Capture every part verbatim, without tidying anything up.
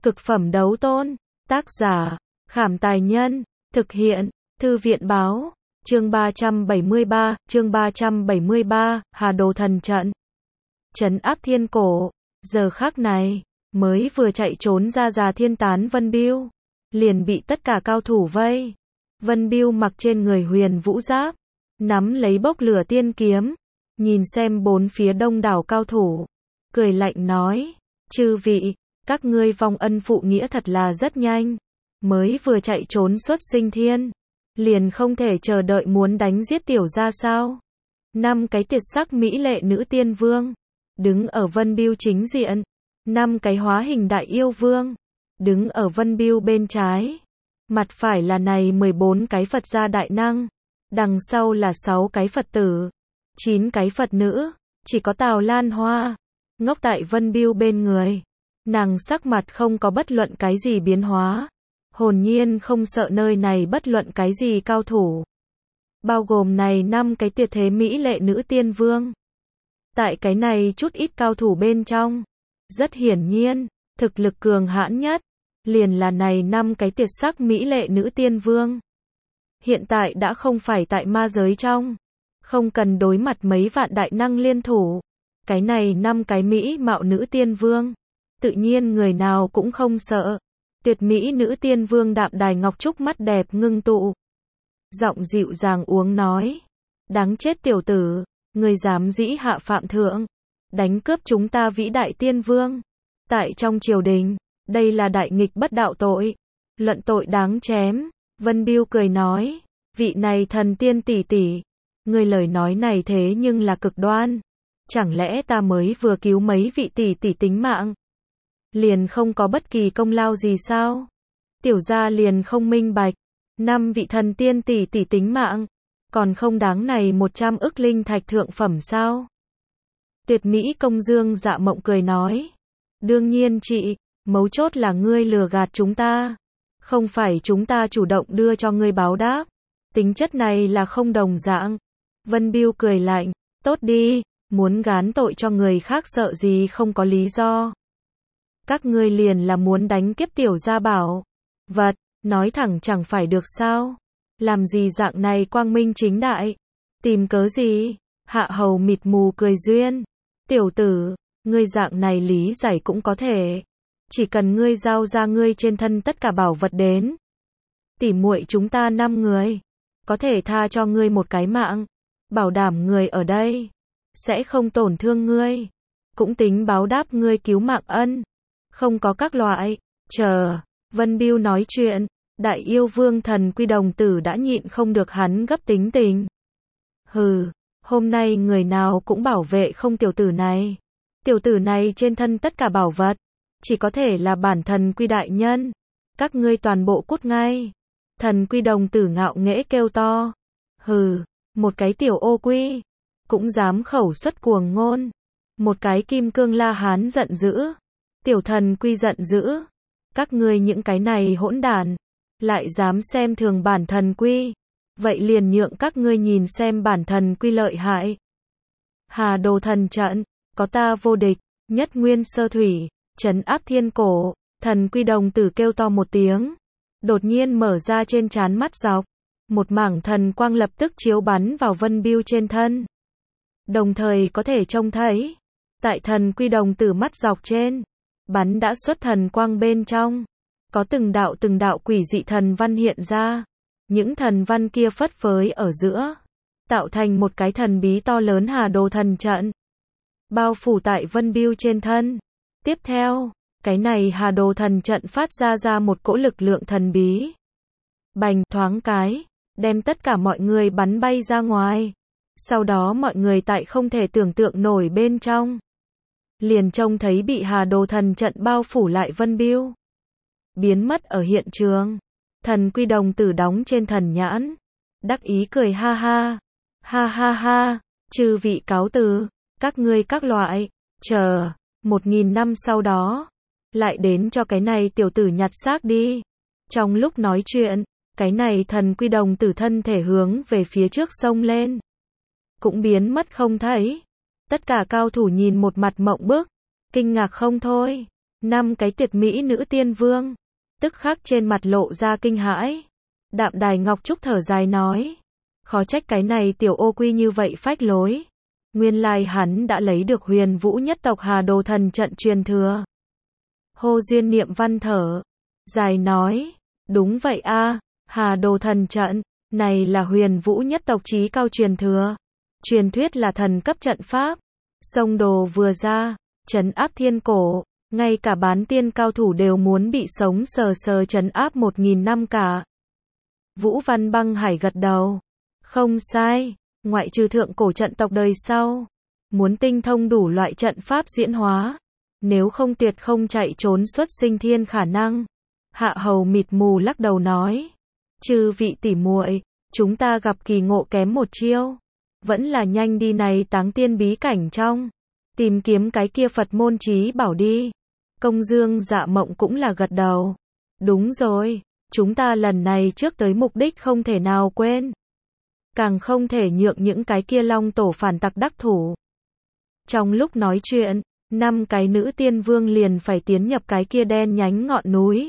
Cực phẩm đấu tôn. Tác giả, Khảm Tài Nhân. Thực hiện, Thư viện Báo. Chương ba trăm bảy mươi ba, chương ba trăm bảy mươi ba, Hà Đồ Thần Trận. Trấn áp thiên cổ. Giờ khắc này, mới vừa chạy trốn ra Già Thiên Tán Vân Bưu, liền bị tất cả cao thủ vây. Vân Bưu mặc trên người huyền vũ giáp, nắm lấy bốc lửa tiên kiếm, nhìn xem bốn phía đông đảo cao thủ, cười lạnh nói: chư vị, các ngươi vong ân phụ nghĩa thật là rất nhanh, mới vừa chạy trốn xuất sinh thiên, liền không thể chờ đợi muốn đánh giết tiểu gia sao? Năm cái tuyệt sắc mỹ lệ nữ tiên vương đứng ở Vân Bưu chính diện, năm cái hóa hình đại yêu vương đứng ở Vân Bưu bên trái, mặt phải là này mười bốn cái Phật gia đại năng, đằng sau là sáu cái Phật tử, chín cái Phật nữ, chỉ có Tào Lan Hoa ngốc tại Vân Bưu bên người. Nàng sắc mặt không có bất luận cái gì biến hóa, hồn nhiên không sợ nơi này bất luận cái gì cao thủ, bao gồm này năm cái tuyệt thế mỹ lệ nữ tiên vương. Tại cái này chút ít cao thủ bên trong, rất hiển nhiên, thực lực cường hãn nhất liền là này năm cái tuyệt sắc mỹ lệ nữ tiên vương. Hiện tại đã không phải tại ma giới trong, không cần đối mặt mấy vạn đại năng liên thủ, cái này năm cái mỹ mạo nữ tiên vương, tự nhiên người nào cũng không sợ. Tuyệt mỹ nữ tiên vương Đạm Đài Ngọc Trúc mắt đẹp ngưng tụ, giọng dịu dàng uống nói: đáng chết tiểu tử, người dám dĩ hạ phạm thượng, đánh cướp chúng ta vĩ đại tiên vương. Tại trong triều đình, đây là đại nghịch bất đạo tội, luận tội đáng chém. Vân Bưu cười nói: vị này thần tiên tỷ tỷ, người lời nói này thế nhưng là cực đoan, chẳng lẽ ta mới vừa cứu mấy vị tỷ tỷ tính mạng, liền không có bất kỳ công lao gì sao? Tiểu gia liền không minh bạch, năm vị thần tiên tỷ tỷ tính mạng, còn không đáng này một trăm ức linh thạch thượng phẩm sao? Tuyệt mỹ công dương Dạ Mộng cười nói: đương nhiên chị, mấu chốt là ngươi lừa gạt chúng ta, không phải chúng ta chủ động đưa cho ngươi báo đáp, tính chất này là không đồng dạng. Vân Bưu cười lạnh: tốt đi, muốn gán tội cho người khác sợ gì không có lý do. Các ngươi liền là muốn đánh kiếp tiểu gia bảo vật, nói thẳng chẳng phải được sao? Làm gì dạng này quang minh chính đại, tìm cớ gì? Hạ hầu mịt mù cười duyên: tiểu tử, ngươi dạng này lý giải cũng có thể, chỉ cần ngươi giao ra ngươi trên thân tất cả bảo vật đến, tỉ muội chúng ta năm người có thể tha cho ngươi một cái mạng, bảo đảm người ở đây sẽ không tổn thương ngươi, cũng tính báo đáp ngươi cứu mạng ân. Không có các loại. Chờ Vân Bưu nói chuyện, đại yêu vương Thần Quy đồng tử đã nhịn không được hắn gấp tính tình. Hừ, hôm nay người nào cũng bảo vệ không tiểu tử này. Tiểu tử này trên thân tất cả bảo vật, chỉ có thể là bản Thần Quy đại nhân. Các ngươi toàn bộ cút ngay. Thần Quy đồng tử ngạo nghễ kêu to. Hừ, một cái tiểu ô quy, cũng dám khẩu xuất cuồng ngôn. Một cái kim cương la hán giận dữ. Tiểu Thần Quy giận dữ, các ngươi những cái này hỗn đản, lại dám xem thường bản Thần Quy, vậy liền nhượng các ngươi nhìn xem bản Thần Quy lợi hại. Hà Đồ Thần Trận, có ta vô địch, nhất nguyên sơ thủy, trấn áp thiên cổ. Thần Quy đồng tử kêu to một tiếng, đột nhiên mở ra trên trán mắt dọc, một mảng thần quang lập tức chiếu bắn vào Vân Bưu trên thân. Đồng thời có thể trông thấy, tại Thần Quy đồng tử mắt dọc trên, bắn đã xuất thần quang bên trong, có từng đạo từng đạo quỷ dị thần văn hiện ra, những thần văn kia phất phới ở giữa, tạo thành một cái thần bí to lớn Hà Đồ Thần Trận, bao phủ tại Vân Bưu trên thân. Tiếp theo, cái này Hà Đồ Thần Trận phát ra ra một cỗ lực lượng thần bí, bành thoáng cái, đem tất cả mọi người bắn bay ra ngoài. Sau đó mọi người tại không thể tưởng tượng nổi bên trong, liền trông thấy bị Hà Đồ Thần Trận bao phủ lại Vân Bưu, biến mất ở hiện trường. Thần Quy đồng tử đóng trên thần nhãn, đắc ý cười ha ha, ha ha ha, chư vị cáo từ, các ngươi các loại, chờ, một nghìn năm sau đó, lại đến cho cái này tiểu tử nhặt xác đi. Trong lúc nói chuyện, cái này Thần Quy đồng tử thân thể hướng về phía trước xông lên, cũng biến mất không thấy. Tất cả cao thủ nhìn một mặt mộng bức, kinh ngạc không thôi. Năm cái tuyệt mỹ nữ tiên vương, tức khắc trên mặt lộ ra kinh hãi. Đạm Đài Ngọc Trúc thở dài nói, khó trách cái này tiểu ô quy như vậy phách lối. Nguyên lai hắn đã lấy được Huyền Vũ nhất tộc Hà Đồ thần trận truyền thừa. Hồ Duyên Niệm Văn thở dài nói, đúng vậy a, Hà Đồ thần trận này là Huyền Vũ nhất tộc chí cao truyền thừa. Truyền thuyết là thần cấp trận pháp. Sông đồ vừa ra, trấn áp thiên cổ, ngay cả bán tiên cao thủ đều muốn bị sống sờ sờ trấn áp một nghìn năm cả. Vũ Văn Băng Hải gật đầu. Không sai, ngoại trừ thượng cổ trận tộc đời sau, muốn tinh thông đủ loại trận pháp diễn hóa, nếu không tuyệt không chạy trốn xuất sinh thiên khả năng. Hạ Hầu mịt mù lắc đầu nói, chư vị tỉ muội, chúng ta gặp kỳ ngộ kém một chiêu, vẫn là nhanh đi này táng tiên bí cảnh trong, tìm kiếm cái kia Phật môn chí bảo đi. Công Dương Dạ Mộng cũng là gật đầu. Đúng rồi, chúng ta lần này trước tới mục đích không thể nào quên. Càng không thể nhượng những cái kia long tổ phản tặc đắc thủ. Trong lúc nói chuyện, năm cái nữ tiên vương liền phải tiến nhập cái kia đen nhánh ngọn núi.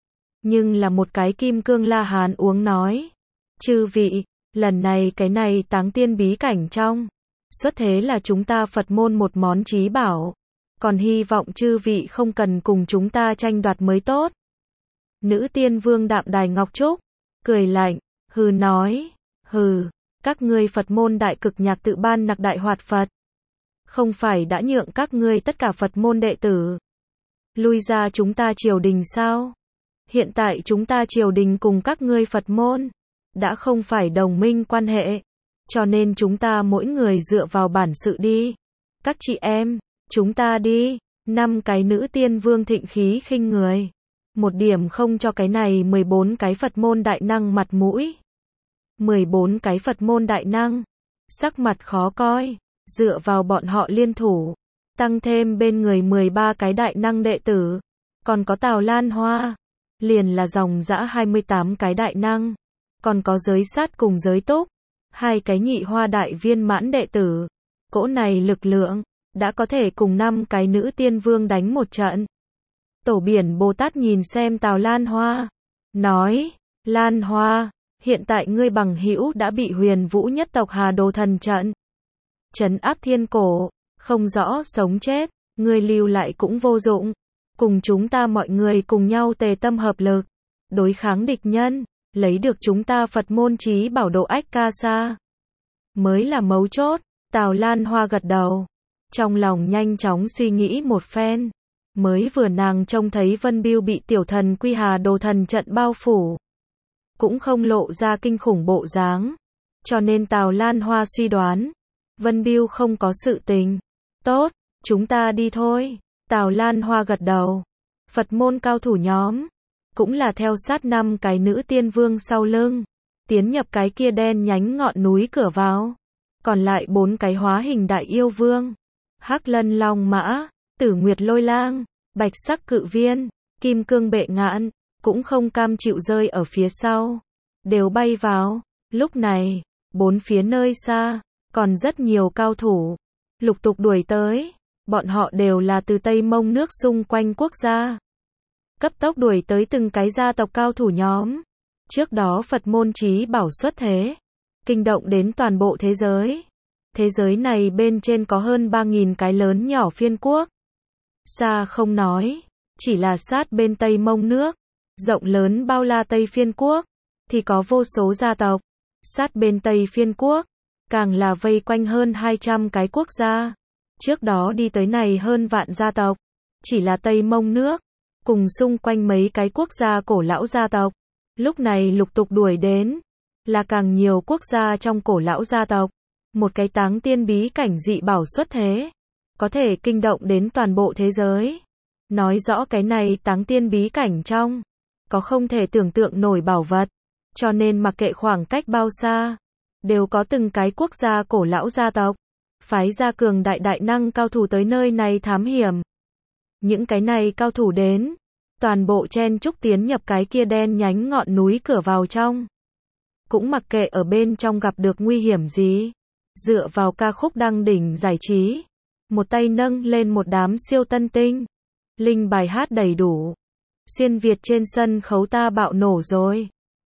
Nhưng là một cái kim cương La Hán uống nói, chư vị, lần này cái này táng tiên bí cảnh trong, xuất thế là chúng ta Phật môn một món chí bảo, còn hy vọng chư vị không cần cùng chúng ta tranh đoạt mới tốt. Nữ tiên vương Đạm Đài Ngọc Trúc cười lạnh, hừ nói, hừ, các ngươi Phật môn đại cực nhạc tự ban nặc đại hoạt Phật, không phải đã nhượng các ngươi tất cả Phật môn đệ tử lui ra chúng ta triều đình sao? Hiện tại chúng ta triều đình cùng các ngươi Phật môn đã không phải đồng minh quan hệ, cho nên chúng ta mỗi người dựa vào bản sự đi. Các chị em, chúng ta đi. Năm cái nữ tiên vương thịnh khí khinh người, một điểm không cho cái này mười bốn cái Phật môn đại năng mặt mũi. mười bốn cái Phật môn đại năng, sắc mặt khó coi, dựa vào bọn họ liên thủ, tăng thêm bên người mười ba cái đại năng đệ tử, còn có Tào Lan Hoa, liền là dòng dã hai mươi tám cái đại năng, còn có giới sát cùng giới túc, hai cái nhị hoa đại viên mãn đệ tử. Cỗ này lực lượng, đã có thể cùng năm cái nữ tiên vương đánh một trận. Tổ Biển Bồ Tát nhìn xem Tào Lan Hoa, nói, Lan Hoa, hiện tại ngươi bằng hữu đã bị Huyền Vũ nhất tộc Hà Đồ thần trận trấn áp thiên cổ, không rõ sống chết, ngươi lưu lại cũng vô dụng. Cùng chúng ta mọi người cùng nhau tề tâm hợp lực, đối kháng địch nhân, lấy được chúng ta Phật môn chí bảo độ ách ca sa mới là mấu chốt. Tào Lan Hoa gật đầu, trong lòng nhanh chóng suy nghĩ một phen. Mới vừa nàng trông thấy Vân Bưu bị tiểu thần Quy Hà Đồ thần trận bao phủ, cũng không lộ ra kinh khủng bộ dáng, cho nên Tào Lan Hoa suy đoán Vân Bưu không có sự tình. Tốt, chúng ta đi thôi. Tào Lan Hoa gật đầu. Phật môn cao thủ nhóm cũng là theo sát năm cái nữ tiên vương sau lưng, tiến nhập cái kia đen nhánh ngọn núi cửa vào. Còn lại bốn cái hóa hình đại yêu vương, Hắc Lân Long Mã, Tử Nguyệt Lôi Lang, Bạch Sắc Cự Viên, Kim Cương Bệ Ngạn, cũng không cam chịu rơi ở phía sau, đều bay vào. Lúc này, bốn phía nơi xa, còn rất nhiều cao thủ lục tục đuổi tới. Bọn họ đều là từ Tây Mông nước xung quanh quốc gia, cấp tốc đuổi tới từng cái gia tộc cao thủ nhóm. Trước đó Phật môn chí bảo xuất thế, kinh động đến toàn bộ thế giới. Thế giới này bên trên có hơn ba nghìn cái lớn nhỏ phiên quốc. Xa không nói, chỉ là sát bên Tây Mông nước, rộng lớn bao la Tây phiên quốc, thì có vô số gia tộc. Sát bên Tây phiên quốc, càng là vây quanh hơn hai trăm cái quốc gia. Trước đó đi tới này hơn vạn gia tộc, chỉ là Tây Mông nước, cùng xung quanh mấy cái quốc gia cổ lão gia tộc. Lúc này lục tục đuổi đến, là càng nhiều quốc gia trong cổ lão gia tộc. Một cái táng tiên bí cảnh dị bảo xuất thế, có thể kinh động đến toàn bộ thế giới. Nói rõ cái này táng tiên bí cảnh trong, có không thể tưởng tượng nổi bảo vật. Cho nên mặc kệ khoảng cách bao xa, đều có từng cái quốc gia cổ lão gia tộc phái ra cường đại đại năng cao thủ tới nơi này thám hiểm. Những cái này cao thủ đến, toàn bộ chen chúc tiến nhập cái kia đen nhánh ngọn núi cửa vào trong. Cũng mặc kệ ở bên trong gặp được nguy hiểm gì, dựa vào ca khúc đăng đỉnh giải trí, một tay nâng lên một đám siêu tân tinh, Linh bài hát đầy đủ. Xuyên Việt trên sân khấu ta bạo nổ rồi.